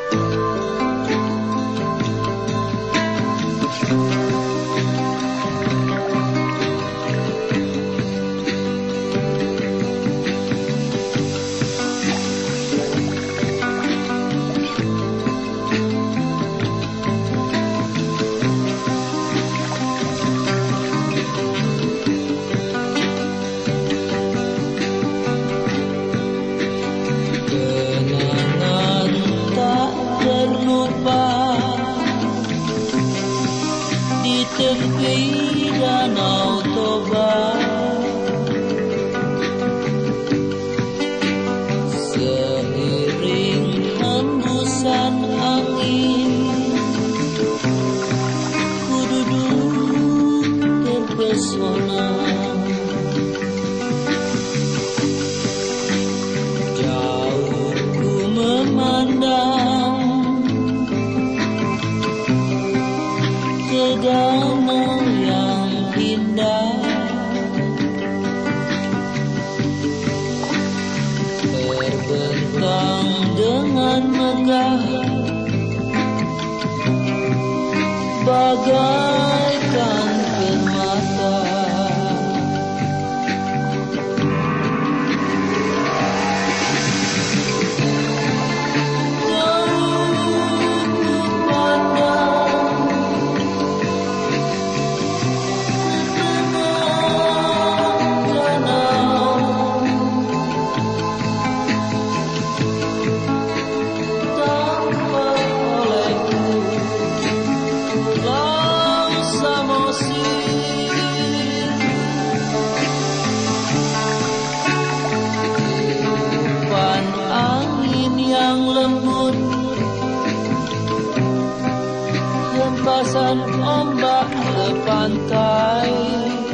Di tepi danau Toba, seiring hembusan angin, ku duduk terpesona. Jauh ku memandang ke danau yang indah, terbentang dengan megah bagaikan permata. Yang lembut, hempasan ombak ke pantai,